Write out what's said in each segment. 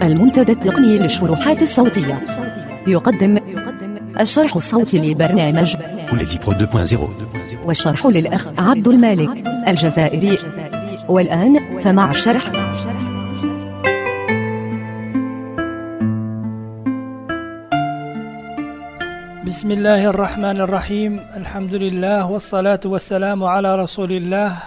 المنتدى التقني للشروحات الصوتية يقدم الشرح الصوتي لبرنامج كوليدي برو 2.0 والشرح للأخ عبد المالك الجزائري. والآن فمع الشرح. بسم الله الرحمن الرحيم. الحمد لله والصلاة والسلام على رسول الله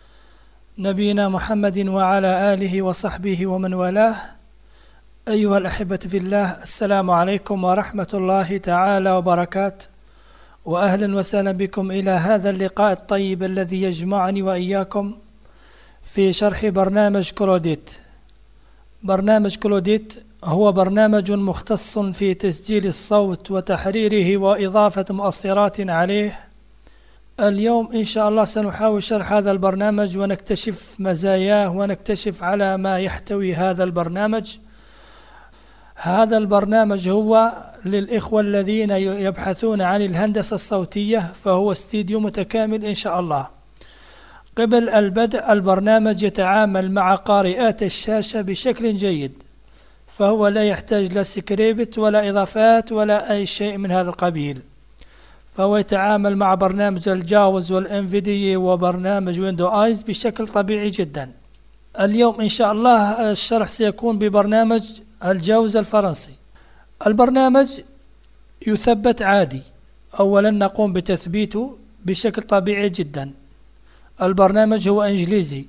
نبينا محمد وعلى آله وصحبه ومن والاه. أيها الأحبة في الله، السلام عليكم ورحمة الله تعالى وبركاته، وأهلا وسهلا بكم إلى هذا اللقاء الطيب الذي يجمعني وإياكم في شرح برنامج كلوديت. برنامج كلوديت هو برنامج مختص في تسجيل الصوت وتحريره وإضافة مؤثرات عليه. اليوم إن شاء الله سنحاول شرح هذا البرنامج ونكتشف مزاياه ونكتشف على ما يحتوي هذا البرنامج. هذا البرنامج هو للإخوة الذين يبحثون عن الهندسة الصوتية، فهو استديو متكامل إن شاء الله. قبل البدء البرنامج يتعامل مع قارئات الشاشة بشكل جيد، فهو لا يحتاج لا سكريبت ولا إضافات ولا أي شيء من هذا القبيل، فهو يتعامل مع برنامج الجاوز والانفيديا وبرنامج ويندو آيز بشكل طبيعي جدا. اليوم إن شاء الله الشرح سيكون ببرنامج الجاوز الفرنسي. البرنامج يثبت عادي، أولا نقوم بتثبيته بشكل طبيعي جدا. البرنامج هو إنجليزي،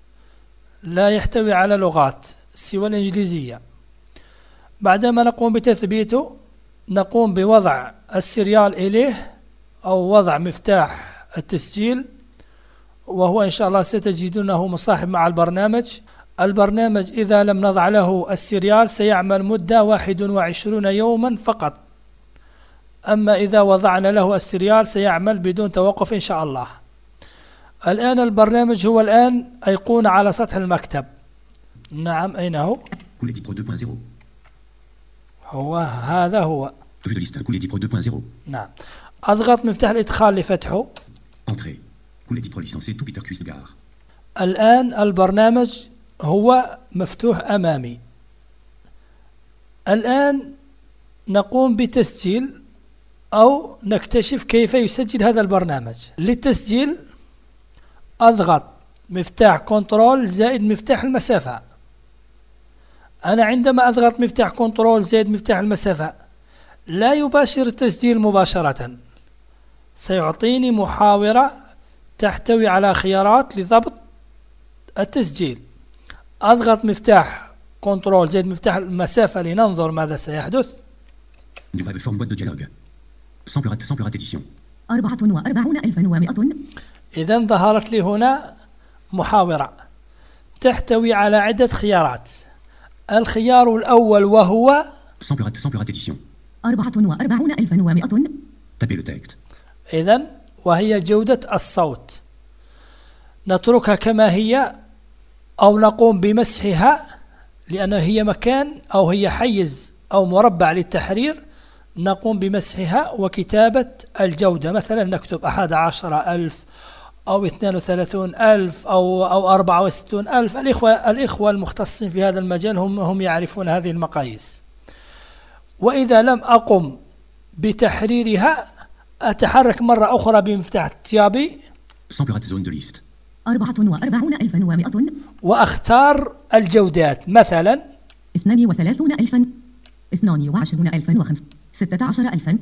لا يحتوي على لغات سوى الإنجليزية. بعدما نقوم بتثبيته نقوم بوضع السيريال إليه أو وضع مفتاح التسجيل، وهو إن شاء الله ستجدونه مصاحب مع البرنامج. البرنامج إذا لم نضع له السيريال سيعمل مدة 21 يوما فقط، أما إذا وضعنا له السيريال سيعمل بدون توقف إن شاء الله. الآن البرنامج هو الآن أيقونة على سطح المكتب. نعم، أين هو؟ كوليدي برو 2.0 هو هذا هو. كوليدي برو 2.0 نعم، أضغط مفتاح الإدخال لفتحه. Entrée. كوليدي برو licencié tout Peter Kuislegar. الآن البرنامج هو مفتوح أمامي. الآن نقوم بتسجيل أو نكتشف كيف يسجل هذا البرنامج. للتسجيل أضغط مفتاح كنترول زائد مفتاح المسافة. أنا عندما أضغط مفتاح كنترول زائد مفتاح المسافة لا يباشر التسجيل مباشرة، سيعطيني محاورة تحتوي على خيارات لضبط التسجيل. أضغط مفتاح كنترول زائد مفتاح المسافة لننظر ماذا سيحدث. Nouvelle forme boîte de dialogue. Sample édition. 44,100. إذن ظهرت لي هنا محاورة تحتوي على عدة خيارات. الخيار الأول وهو Sample édition. 44,100. Tapez le texte. إذن وهي جودة الصوت. نتركها كما هي أو نقوم بمسحها، لأن هي مكان أو هي حيز أو مربع للتحرير. نقوم بمسحها وكتابة الجودة، مثلا نكتب 11,000 أو 32,000 أو 64,000. الإخوة المختصين في هذا المجال هم يعرفون هذه المقاييس. وإذا لم أقم بتحريرها أتحرك مرة أخرى بمفتاح التيابي. Sample zone de liste. 44,100. وأختار الجودات، مثلا 32,000، 22,005، 16,000،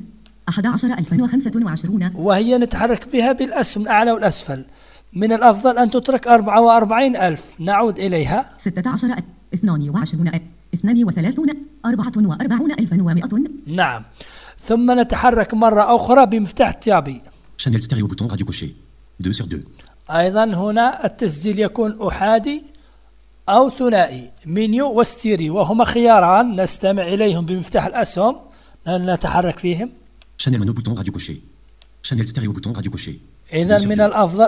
11,025. وهي نتحرك بها بالأسهم الأعلى والأسفل. من الأفضل أن تترك 44,000. نعود إليها. 16، 22، 32، 44,100. نعم، ثم نتحرك مرة أخرى بمفتاح التيابي. Channel stéréo bouton radio coché. 2/2. أيضا هنا التسجيل يكون أحادي أو ثنائي، منيو وستيريو، وهما خياران نستمع إليهم بمفتاح الأسهم نتحرك فيهم. Channel mono bouton radio coché. Channel stéréo bouton radio coché. إذا من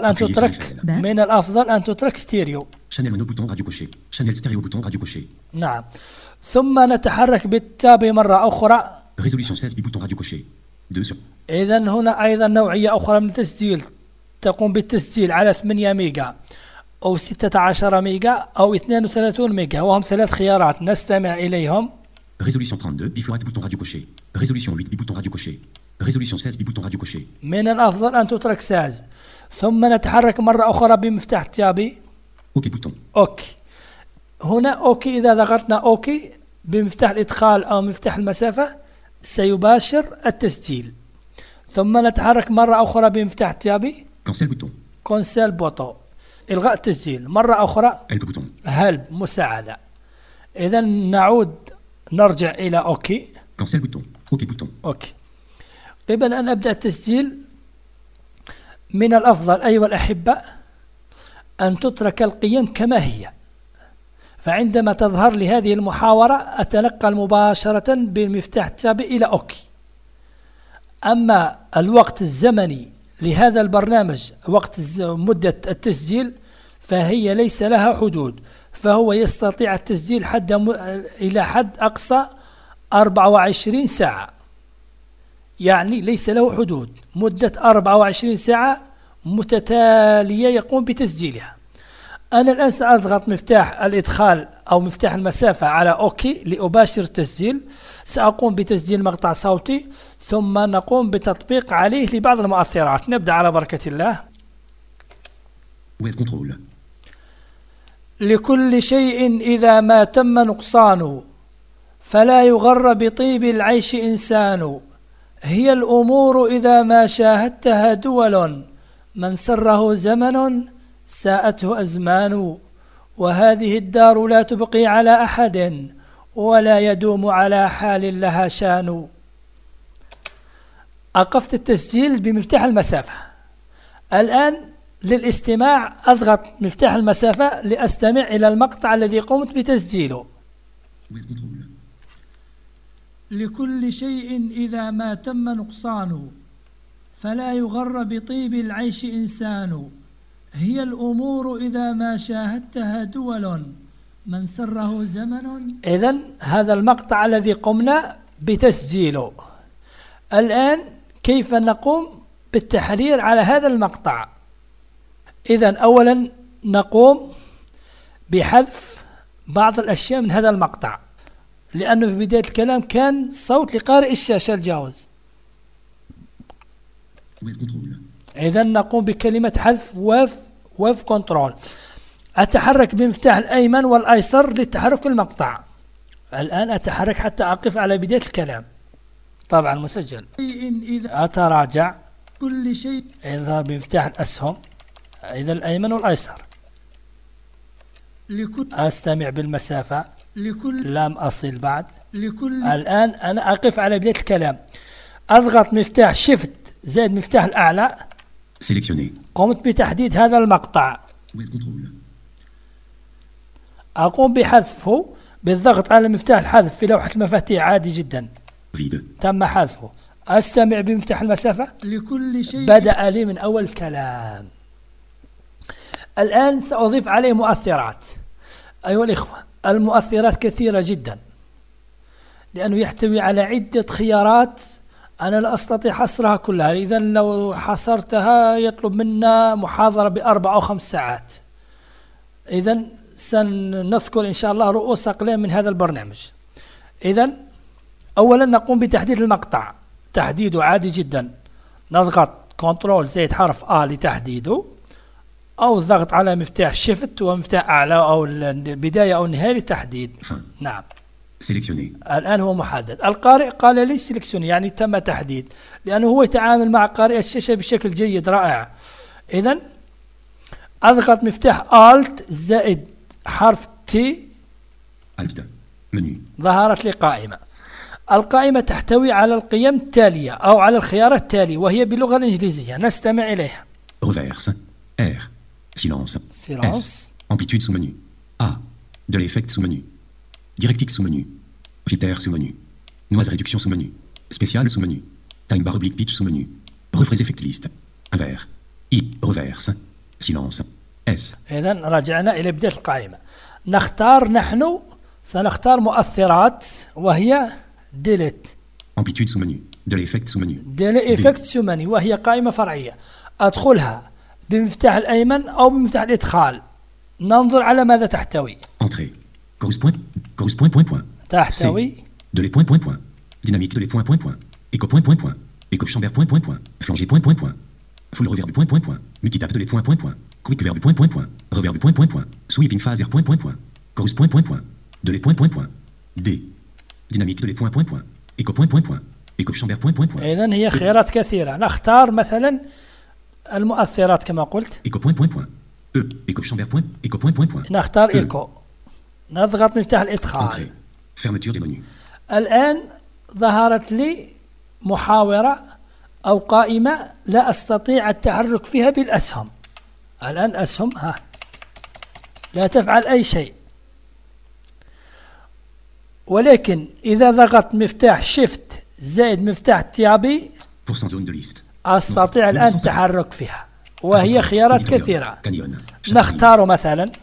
الأفضل أن تترك ستيريو. Channel mono bouton radio coché. Channel stéréo bouton radio coché. نعم، ثم نتحرك بالتابي مرة أخرى. Résolution 16 bouton radio coché. 2/. إذا هنا أيضا نوعية أخرى من التسجيل، تقوم بالتسجيل على 8 ميجا أو 16 ميجا أو 32 ميجا، وهم 3 خيارات نستمع إليهم. Résolution 32, biflorate bouton radio coché. Résolution 8, bouton radio coché. Résolution 16, bouton radio coché. من الأفضل أن تترك ساز، ثم نتحرك مرة أخرى بمفتاح التابي. OK bouton. أوكي. هنا أوكي، إذا ضغطنا أوكي بمفتاح الإدخال أو مفتاح المسافة سيباشر التسجيل. ثم نتحرك مرة أخرى بمفتاح التابي. Cancel bouton. كونسيل بوتو، إلغاء التسجيل. مرة أخرى Help bouton. هلب، مساعدة. إذا نعود نرجع إلى أوكي. Cancel bouton. OK bouton. أوكي. قبل أن أبدأ التسجيل من الأفضل أيها الأحبة أن تترك القيم كما هي، فعندما تظهر لي هذه المحاورة أتنقل مباشرة بالمفتاح التابي إلى أوكي. أما الوقت الزمني لهذا البرنامج، وقت مدة التسجيل، فهي ليس لها حدود، فهو يستطيع التسجيل إلى حد أقصى 24 ساعة، يعني ليس له حدود، مدة 24 ساعة متتالية يقوم بتسجيلها. أنا الآن سأضغط مفتاح الإدخال أو مفتاح المسافة على أوكي لأباشر التسجيل. سأقوم بتسجيل مقطع صوتي، ثم نقوم بتطبيق عليه لبعض المؤثرات. نبدأ على بركة الله. Web control. لكل شيء إذا ما تم نقصان فلا يغر بطيب العيش إنسان، هي الأمور إذا ما شاهدتها دول، من سره زمن ساءته أزمان، وهذه الدار لا تبقي على أحد ولا يدوم على حال لها شان. أوقفت التسجيل بمفتاح المسافة. الآن للاستماع أضغط مفتاح المسافة لأستمع إلى المقطع الذي قمت بتسجيله. Web control. لكل شيء إذا ما تم نقصان فلا يغر بطيب العيش إنسان، هي الأمور إذا ما شاهدتها دول، من سره زمن. إذن هذا المقطع الذي قمنا بتسجيله. الآن كيف نقوم بالتحرير على هذا المقطع؟ إذن أولا نقوم بحذف بعض الأشياء من هذا المقطع، لأنه في بداية الكلام كان صوت لقارئ الشاشة الجاوز. إذن نقوم بكلمة حذف ويف كنترول. أتحرك بمفتاح الأيمن والأيسر للتحرك المقطع. الآن أتحرك حتى أقف على بداية الكلام، طبعا مسجل. أتراجع كل شيء، يظهر بمفتاح الأسهم، إذا الأيمن والأيسر. أستمع بالمسافة، لم أصل بعد. الآن أنا أقف على بداية الكلام، أضغط مفتاح شيفت زائد مفتاح الأعلى. قمت بتحديد هذا المقطع. أقوم بحذفه بالضغط على مفتاح الحذف في لوحة المفاتيح عادي جدا. تم حذفه. أستمع بمفتاح المسافة. لكل شيء بدأ لي من أول كلام. الآن سأضيف عليه مؤثرات. أيها الإخوة، المؤثرات كثيرة جدا، لأنه يحتوي على عدة خيارات أنا لا أستطيع حصرها كلها. إذا لو حصرتها يطلب منا محاضرة ب4 أو 5 ساعات. إذا سنذكر إن شاء الله رؤوس أقلام من هذا البرنامج. إذا أولا نقوم بتحديد المقطع، تحديده عادي جدا. نضغط كنترول زائد حرف A لتحديده، أو الضغط على مفتاح شيفت ومفتاح أعلى أو البداية أو النهاية للتحديد. نعم. الآن هو محدد. القارئ قال لي سيلكسيوني، يعني تم تحديد، لأنه هو يتعامل مع قارئ الشاشة بشكل جيد رائع. إذن أضغط مفتاح Alt زائد حرف T. ظهرت لي قائمة. القائمة تحتوي على القيم التالية أو على الخيارات التالية، وهي باللغة الإنجليزية. نستمع إليها. Reverse. R. Silence. S. Amplitude sous menu. A. De l'effect sous menu. Directique sous menu. Filter sous menu. Noise réduction sous menu. Spécial sous menu. Time bar oblique pitch sous menu. Refraise effect list. Invers. I. Reverse. Silence. S. إذن رجعنا إلى بداية القائمة. نحن سنختار مؤثرات، وهي delete. Amplitude sous menu. De l'effect sous menu. De l'effect sous menu، وهي قائمة فرعية. أدخلها بمفتاح الأيمن أو بمفتاح الإدخال. ننظر على ماذا تحتوي. Entrée. Chorus point. Chorus point point point. تحتوي. De les point point point. Dynamique de les point point point. Écho point point point. Écho chamber point point point. Flanger point point point. Full reverb point point point. Multitap de les point point point. Quick verb point point point. Reverb point point point. Sweeping phaser point point point. Chorus point point point. De les point point point. D. Dynamique de les point point point. Écho point point point. Écho chamber point point point. إذن هي خيارات كثيرة. نختار مثلا المؤثرات كما قلت. Écho point point point. E. Écho chamber point. Écho point point point. نختار إيكو. نضغط مفتاح الإدخال. Entrée. Fermeture des menus. الآن ظهرت لي محاورة أو قائمة لا أستطيع التحرك فيها بالأسهم. الآن أسهم لا تفعل أي شيء، ولكن إذا ضغطت مفتاح شيفت زائد مفتاح تيابي أستطيع الآن التحرك فيها، وهي خيارات كثيرة. نختار مثلا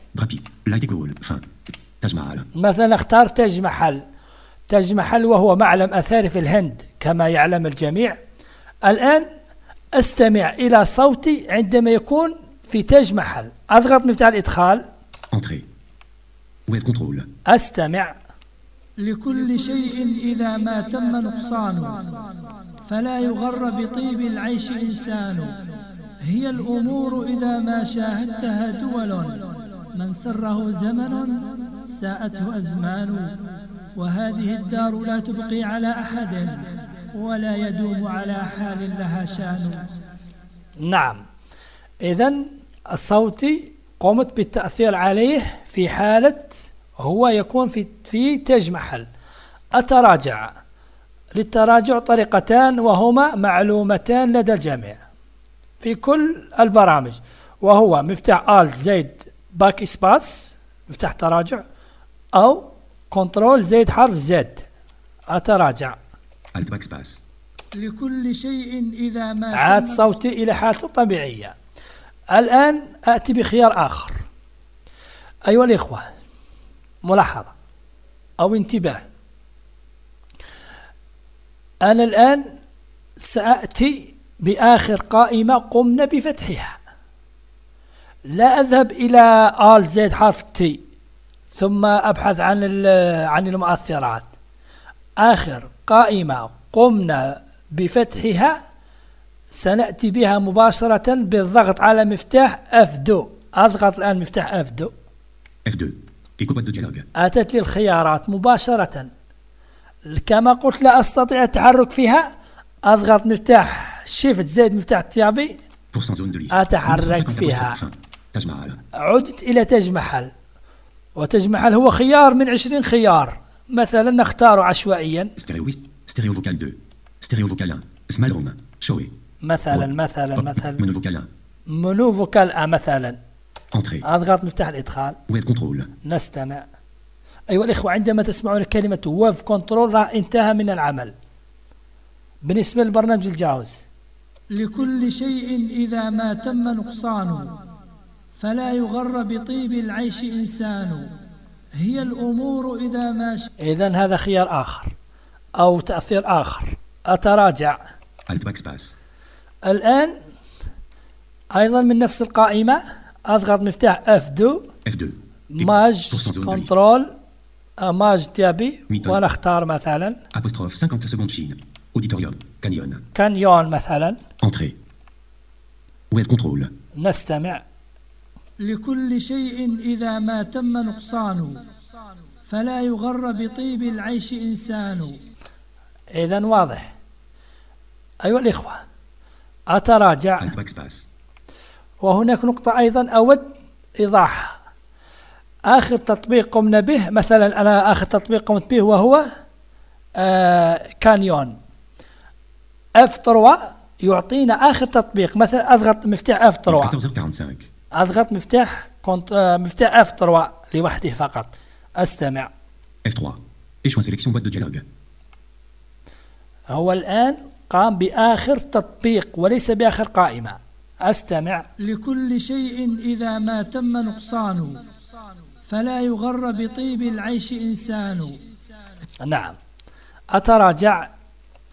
نختار تاج محل. تاج محل وهو معلم أثري في الهند كما يعلم الجميع. الآن أستمع إلى صوتي عندما يكون في تاج محل. أضغط مفتاح الإدخال. أستمع. لكل شيء إذا ما تم نقصانه فلا يغر بطيب العيش إنسان. هي الأمور إذا ما شاهدتها دول من سره زمن ساءته أزمان. وهذه الدار لا تبقي على أحد ولا يدوم على حال لها شان. نعم، إذن الصوتي قمت بالتأثير عليه في حالة هو يكون في تاج محل. أتراجع. للتراجع طريقتان وهما معلومتان لدى الجميع في كل البرامج، وهو مفتاح آلت زائد باك إسباس مفتاح تراجع، أو كنترول زائد حرف زد. أتراجع. لكل شيء إذا ما عاد صوتي إلى حالته الطبيعية. الآن أتي بخيار آخر. أيها الإخوة، ملاحظة أو انتباه. أنا الآن سأتي بآخر قائمة قمنا بفتحها. لا أذهب إلى آل زائد حرف تي ثم أبحث عن المؤثرات. آخر قائمة قمنا بفتحها سنأتي بها مباشرة بالضغط على مفتاح F2. أضغط الآن مفتاح F2. أتت لي الخيارات مباشرة. كما قلت لا أستطيع التحرك فيها. أضغط مفتاح شيفت زائد مفتاح التيابي أتحرك فيها. عدت إلى تاج محل، وتاج محل هو خيار من 20 خيار. مثلا نختار عشوائيا ستيريو فوكال 2 ستيريو فوكال 1 اسمال روم شوي مثلا منو فوكال مثلا. أضغط مفتاح الإدخال. نستمع. أيها الإخوة، عندما تسمعون كلمة ويف كنترول راح انتهى من العمل بالنسبة للبرنامج الجاوز. لكل شيء إذا ما تم نقصانه فلا يغر بطيب العيش إنسان. هي الأمور إذا ما إذن هذا خيار آخر أو تأثير آخر. أتراجع. الآن أيضا من نفس القائمة أضغط مفتاح F2 ماج كنترول ماج تيابي ونختار مثلا كانيون مثلا. نستمع. لكل شيء إذا ما تم نقصانه فلا يغر بطيب العيش إنسان. إذن واضح. أيها الإخوة، أتراجع. وهناك نقطة أيضا أود إيضاحها. آخر تطبيق قمنا به، مثلا أنا آخر تطبيق قمت به وهو كانيون. F3 يعطينا آخر تطبيق. مثلا أضغط مفتاح F3. أضغط مفتاح F3 لوحده فقط. أستمع. F3 échoue sélection boîte de dialogue. هو الآن قام بآخر تطبيق وليس بآخر قائمة. أستمع. لكل شيء إذا ما تم نقصانه فلا يغر بطيب العيش إنسان. نعم. أتراجع.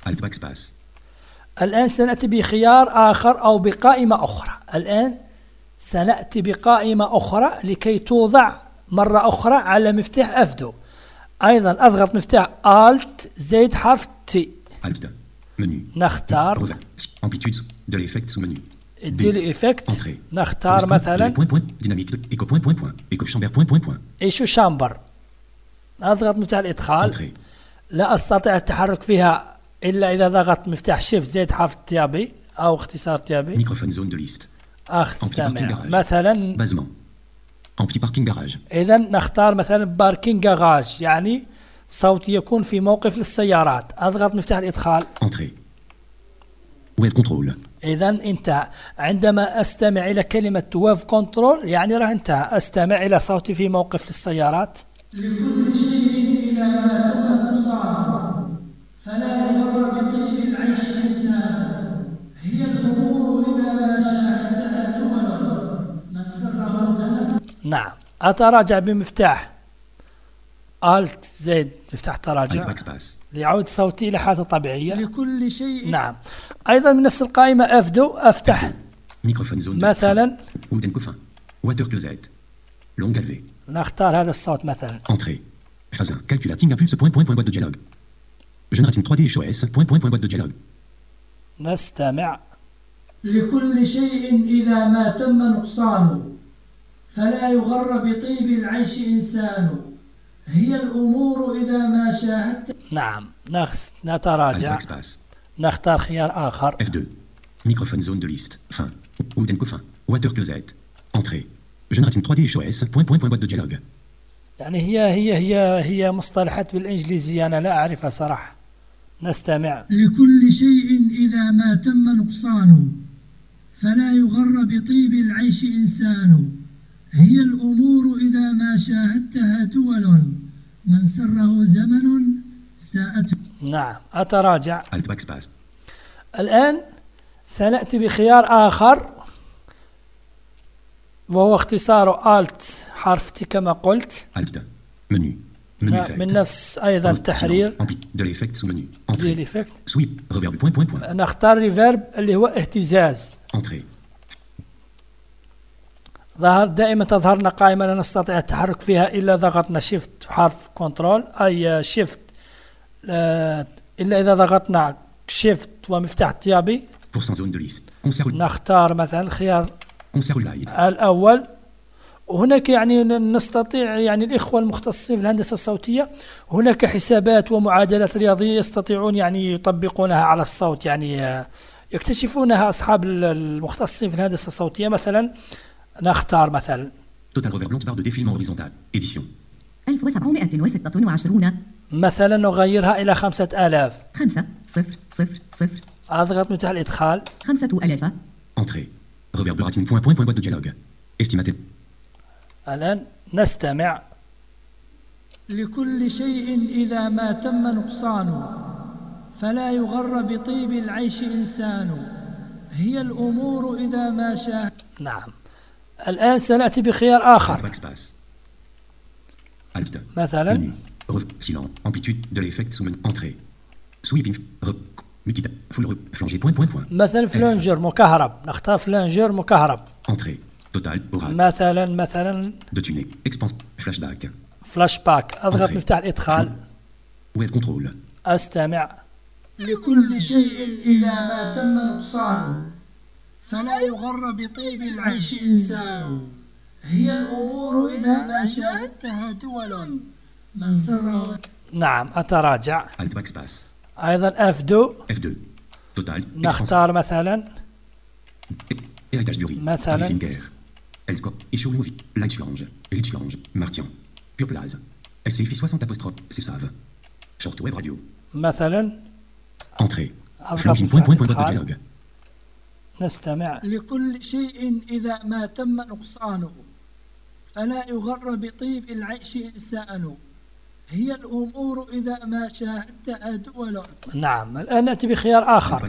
الآن سنأتي بخيار آخر أو بقائمة أخرى. الآن سنأتي بقائمة أخرى لكي توضع مرة أخرى على مفتاح أفدو. أيضا أضغط مفتاح Alt زائد حرف T. Alt. Menu. نختار Amplitude de l'effect sous menu. دي الإفكت. Entrée. نختار مثلا Point point. Dynamique. Écho point point point. Écho chamber point point point. إيشو شامبر. أضغط مفتاح الإدخال. Entrée. لا أستطيع التحرك فيها إلا إذا ضغطت مفتاح Shift زائد حرف تيابي أو اختصار تيابي. Microphone zone de liste. أستمع مثلا Basement. Ampli parking garage. إذا نختار مثلا باركينج جاراج، يعني صوتي يكون في موقف للسيارات. أضغط مفتاح الإدخال. Entrée. Wave control. إذا انتهى. عندما أستمع إلى كلمة ويف كنترول يعني راه انتهى. أستمع إلى صوتي في موقف للسيارات. لكل شيء إذا ما تم صعب فلا يغر بطيب العيش إنسان، هي الأمور إذا ما شاهدتها دول من سره زمن. نعم، أتراجع بمفتاح Alt زائد مفتاح تراجع ليعود صوتي إلى حالته الطبيعية. لكل شيء. نعم، أيضا من نفس القائمة أفدو أفتح مثلا نختار هذا الصوت مثلا. Entrée. Phase 1. Calculating impulse point point point boîte de dialogue. Générating 3D HOS point point point boîte de dialogue. نستمع. لكل شيء إذا ما تم نقصانه فلا يغر بطيب العيش إنسان، هي الأمور إذا ما شاهدت. نعم، نتراجع. نختار خيار آخر. F2. Microphone zone de liste. Fin. Oudenko fin. Water closet. Entrée. Générating 3D HOS point point point boîte de dialogue. يعني هي مصطلحات بالإنجليزية أنا لا أعرفها صراحة. نستمع. لكل شيء إذا ما تم نقصانه فلا يغر بطيب العيش إنسان، هي الأمور إذا ما شاهدتها دول من سره زمن ساءته. نعم، أتراجع. Alt. الآن سنأتي بخيار آخر وهو اختصار Alt حرف T كما قلت. Alt. Menu. من نفس أيضا التحرير. De l'effect sous menu. دي الإفكت. Sweep. Reverb point point point. نختار ريفيرب اللي هو اهتزاز. Entrée. دائما تظهر لنا قائمة لا نستطيع التحرك فيها إلا ضغطنا شيفت حرف كنترول أي شيفت، إلا إذا ضغطنا شيفت ومفتاح التيابي. نختار مثلا الخيار الأول. وهناك يعني نستطيع يعني الإخوة المختصين في الهندسة الصوتية هناك حسابات ومعادلات رياضية يستطيعون يعني يطبقونها على الصوت، يعني يكتشفونها أصحاب المختصين في الهندسة الصوتية. مثلا نختار مثلا Total Reverb barre de défilement horizontal. Édition. 1726. مثلا نغيرها إلى 5000. 5000. أضغط مفتاح الإدخال. 5000. Entrée. Reverb rating point point point boîte de dialogue. Estimaté. الآن نستمع. لكل شيء إذا ما تم نقصانه فلا يغر بطيب العيش إنسان، هي الأمور إذا ما شاهد. نعم، الآن سنأتي بخيار آخر. مثلا silence. Amplitude de l'effect sous menu. Entrée. Sweeping. Multitap. Full flanger point point point. مثلا فلانجر مكهرب. نختار فلانجر مكهرب. Entrée. Total. Oral. مثلا De tuner. Expanse. Flashback. فلاش باك. أضغط مفتاح الإدخال. Wave control. أستمع. لكل شيء إذا ما تم نقصانه فلا يغر بطيب العيش إنسان، هي الأمور إذا ما شاهدتها دول من سره. نعم، أتراجع. أيضا F2. Total. نختار مثلا Héritage du riz. مثلا Elscope. Échouille. Lightflange. Elitflange. Martian. Pure Place. SCFI 60 apostrophe. C'est save. Short web radio. مثلا Entrée. Flanging point point point boîte de dialogue. نستمع. لكل شيء إذا ما تم نقصانه فلا يغر بطيب العيش إنسان، هي الأمور إذا ما شاهدتها دول. نعم، الآن نأتي بخيار آخر.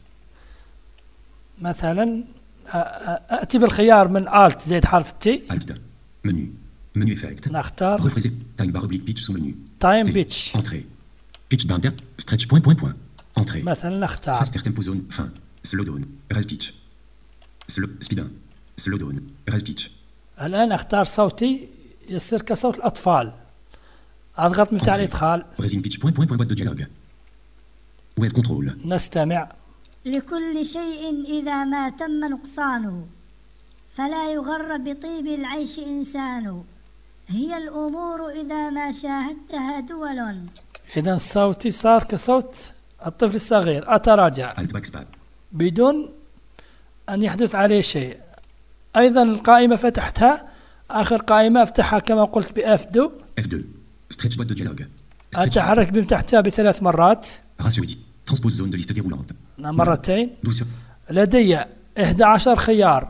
مثلا أتي بالخيار من Alt زائد حرف T. Menu effect. نختار Refréser. Time bar oblique pitch sous menu. Time pitch. Entrée. Pitch bar stretch point point point. Entrée. مثلا نختار Faster tempo zone. Fin. Slow down. Res pitch. Slow. Speed 1. Slow down. Raise pitch. الآن أختار صوتي يصير كصوت الأطفال. أضغط مفتاح الإدخال. Raising pitch. Boîte de dialogue. Wave control. نستمع. لكل شيء إذا ما تم نقصانه فلا يغر بطيب العيش إنسان هي الأمور إذا ما شاهدتها دول. إذا صوتي صار كصوت الطفل الصغير. أتراجع بدون أن يحدث عليه شيء. أيضا القائمة فتحتها، آخر قائمة أفتحها كما قلت بF2. F2. Stretch boîte de dialogue. أتحرك بفتحتها ب3 مرات. Ratio edit. Transpose zone de liste déroulante. مرتين. 12. لدي 11 خيار،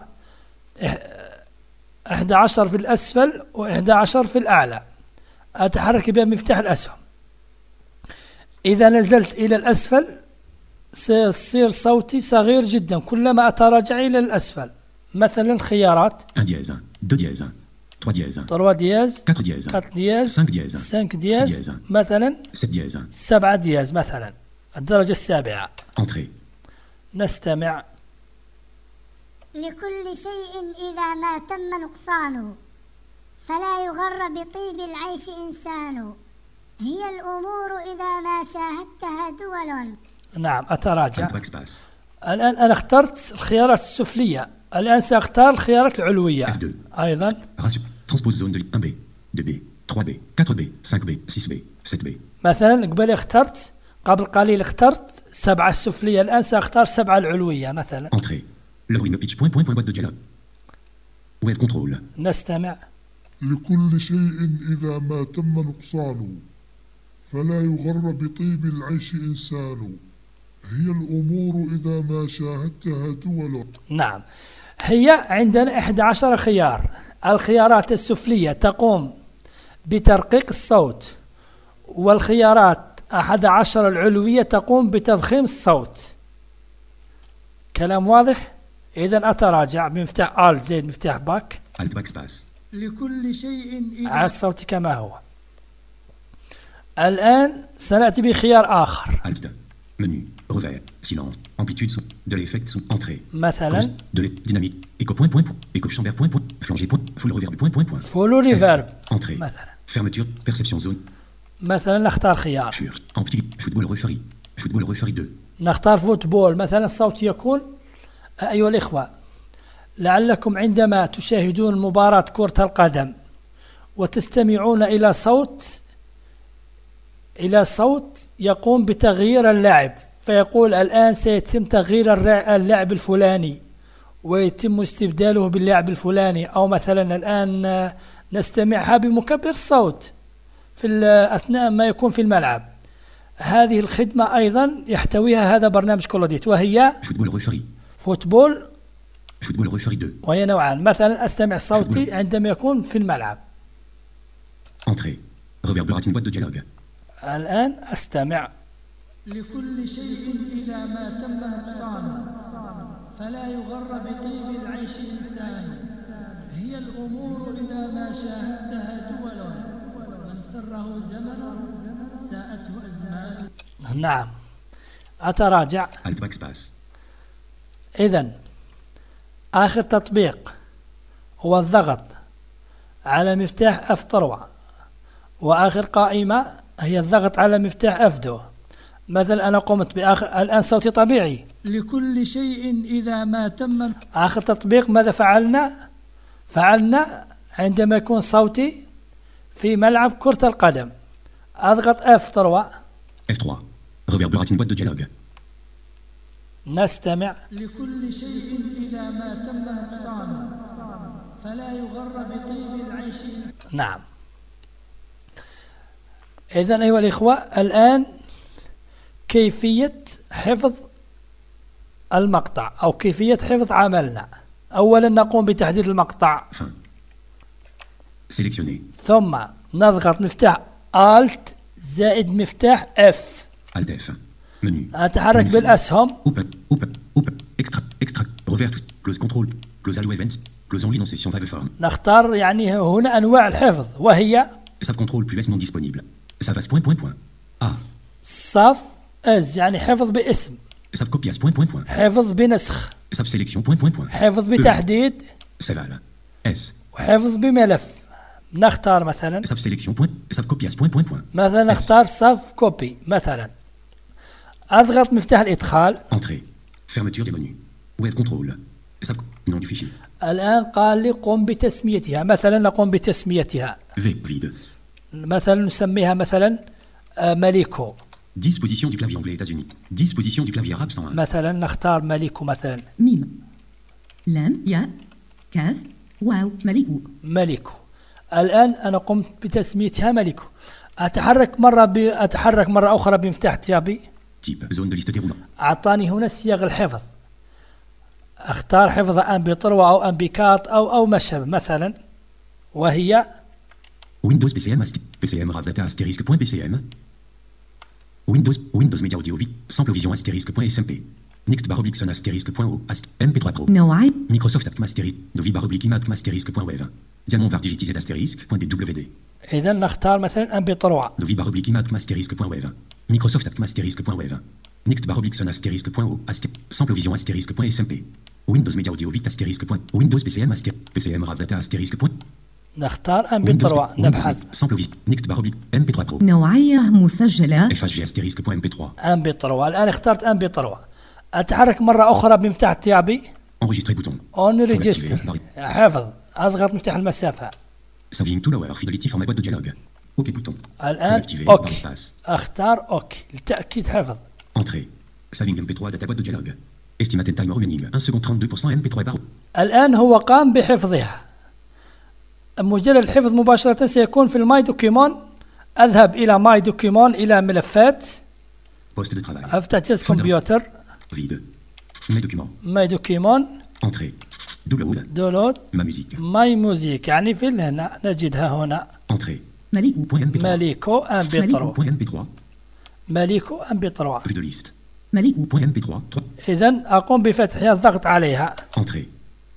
11 في الأسفل و11 في الأعلى. أتحرك بمفتاح الأسهم. إذا نزلت إلى الأسفل سيصير صوتي صغير جدا كلما أتراجع إلى الأسفل. مثلا خيارات 1 dièse, 2 dièse, 3 dièse, 3 دياز 4 dièse, 4 دياز 5 dièse, 5 دياز مثلا 7 dièse. 7 دياز مثلا الدرجة السابعة. Entrée. نستمع. لكل شيء إذا ما تم نقصانه فلا يغر بطيب العيش إنسان هي الأمور إذا ما شاهدتها دول. نعم أتراجع. Backspace. الآن أنا اخترت الخيارات السفلية، الآن سأختار الخيارات العلوية. F2. أيضا Transpose zone de 1B, 2B, 3B, 4B, 5B, 6B, 7B. مثلا قبل قليل اخترت 7 السفلية، الآن سأختار 7 العلوية مثلا. Entrée. Lowering pitch. Boîte de dialogue. Wave control. نستمع. لكل شيء إذا ما تم نقصانه فلا يغر بطيب العيش إنسان هي الأمور إذا ما شاهدتها دول. نعم، هي عندنا 11 خيار. الخيارات السفلية تقوم بترقيق الصوت، والخيارات 11 العلوية تقوم بتضخيم الصوت. كلام واضح؟ إذن أتراجع بمفتاح آلت زائد مفتاح باك. Alt backspace. لكل شيء عاد صوتي كما هو. الآن سنأتي بخيار آخر. Alt. Menu. Revers. Silence. Amplitude. De l'effet. Entrée. مثلا De dynamique. Écho. Écho chamber. Flanger. Full reverb. فول ريفيرب. Entrée. مثلا Fermeture. Perception zone. مثلا نختار خيار. Amplitude. Football referee. Football referee 2. نختار فوتبول مثلا. الصوت يكون أيها الإخوة، لعلكم عندما تشاهدون مباراة كرة القدم وتستمعون إلى صوت يقوم بتغيير اللاعب، فيقول الآن سيتم تغيير اللاعب الفلاني ويتم استبداله باللاعب الفلاني، أو مثلا الآن نستمعها بمكبر الصوت في أثناء ما يكون في الملعب. هذه الخدمة أيضا يحتويها هذا برنامج كولوديت، وهي فوتبول ريفري 2. وهي نوعان. مثلا أستمع صوتي عندما يكون في الملعب. Entrée. Reverberating boîte de dialogue. الآن أستمع. لكل شيء إذا ما تم نقصانه فلا يغر بطيب العيش إنسان هي الأمور إذا ما شاهدتها دول من سره زمن ساءته أزمان. نعم أتراجع. Alt backspace. إذن آخر تطبيق هو الضغط على مفتاح F3، وآخر قائمة هي الضغط على مفتاح F2. مثلا أنا قمت الآن صوتي طبيعي. لكل شيء إذا ما تم. آخر تطبيق ماذا فعلنا عندما يكون صوتي في ملعب كرة القدم. أضغط F3. Reverberating boîte de dialogue. نستمع. لكل شيء إذا ما تم نقصانه فلا يغر بطيب العيش. نعم. إذن أيها الإخوة، الآن كيفية حفظ المقطع أو كيفية حفظ عملنا. أولا نقوم بتحديد المقطع، ثم نضغط مفتاح Alt زائد مفتاح F. Alt F. Menu. أتحرك بالأسهم. Extract. Revers. Close control. Close allow events. Close only non session five form. نختار يعني هنا أنواع الحفظ، وهي Save control plus S non disponible. Save as ... A. Save as يعني حفظ باسم. Save copias ... حفظ بنسخ. Save sélection ... حفظ بتحديد. Saval. S. وحفظ بملف. نختار مثلا Save sélection point. Save copias point point point. مثلا نختار ساف كوبي مثلا. أضغط مفتاح الإدخال. Entrée. Fermeture des menus. Web control. Save nom du fichier. الآن قال لي قم بتسميتها. مثلا نقوم بتسميتها. V. Vide. مثلا نسميها مثلا ماليكو. Disposition du clavier anglais États-Unis. Disposition du clavier arabe 101. مثلا نختار ماليكو مثلا. ميم لام ياء كاف واو مليكو. ماليكو. الآن أنا قمت بتسميتها ماليكو. أتحرك مرة أخرى بمفتاح تيابي. Type. Zone de liste déroulant. أعطاني هنا صيغ الحفظ. أختار حفظ أمبي-3 أو أمبي-4 أو ما شابه مثلا، وهي Windows PCM PCM Ravdata astérisque point PCM. Windows Media Audio 8 Sample Vision astérisque point SMP. Next bar oblique son astérisque point O MP3 Pro. نوعي Microsoft App astérisque Dovi bar oblique IMAC astérisque point web. Diamond var digitiser astérisque point DWD. إذا نختار مثلا أمبي-3. Dovi bar oblique IMAC astérisque point web. Microsoft App astérisque point web. Next bar oblique son astérisque point O Sample Vision astérisque point SMP. Windows Media Audio 8 astérisque point Windows PCM PCM Ravdata astérisque point. نختار أمبي-3 نبحث. Sample Vision Next bar oblique MP3 Pro. نوعية مسجلة FHG astérisque point MP3. أمبي-3. الآن اخترت أمبي-3. أتحرك مرة أخرى بمفتاح التيابي. Enregistrer bouton. أون ريجستر. حفظ. أضغط مفتاح المسافة. Saving to lower fidelity format boîte de dialogue. OK bouton. الآن Activé أوكي. barre espace. أختار أوكي للتأكيد حفظ. Entrée. Saving MP3 data boîte de dialogue. Estimated timer remaining 1 seconde 32% MP3 bar. الآن هو قام بحفظها. مجرد الحفظ مباشرة سيكون في الماي دوكيمون. أذهب إلى ماي دوكيمون إلى ملفات. Poste de travail. أفتح جهاز كمبيوتر. Vide. Mes documents. ماي دوكيمون. Entrée. Download. داونلود. Ma musique. ماي موزيك يعني في هنا نجدها هنا. Entrée. مليكو Point MP3. ماليكو أمبي-3. Point MP3. ماليكو أمبي-3. Vue de liste. مليكو Point MP3. 3. إذن أقوم بفتحها الضغط عليها. Entrée.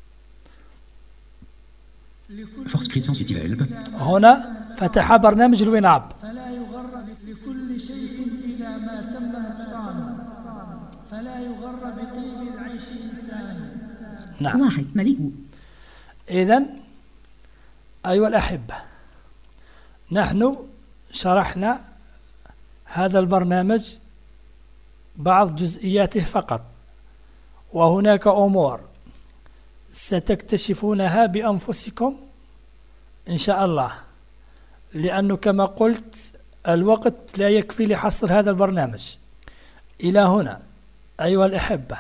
Force Grid Sensitive Help. هنا فتح برنامج الويناب. فلا يغر لكل شيء إذا ما تم نقصانه، فلا يغر بطيب العيش إنسان. نعم. واحد مليكو. إذن أيها الأحبة، نحن شرحنا هذا البرنامج بعض جزئياته فقط، وهناك أمور ستكتشفونها بأنفسكم إن شاء الله، لأنه كما قلت الوقت لا يكفي لحصر هذا البرنامج. إلى هنا أيها الأحبة،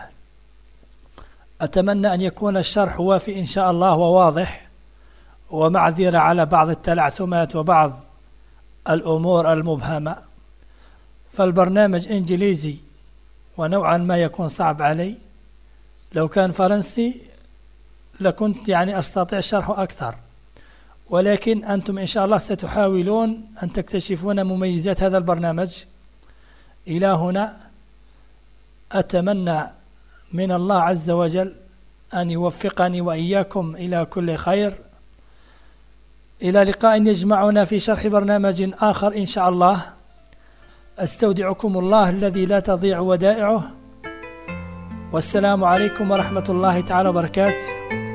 أتمنى أن يكون الشرح وافي إن شاء الله وواضح، ومعذرة على بعض التلعثمات وبعض الأمور المبهمة، فالبرنامج إنجليزي ونوعا ما يكون صعب علي. لو كان فرنسي لكنت أستطيع شرحه أكثر، ولكن أنتم إن شاء الله ستحاولون أن تكتشفون مميزات هذا البرنامج. إلى هنا أتمنى من الله عز وجل أن يوفقني وإياكم إلى كل خير. إلى لقاء يجمعنا في شرح برنامج آخر إن شاء الله. أستودعكم الله الذي لا تضيع ودائعه، والسلام عليكم ورحمة الله تعالى وبركاته.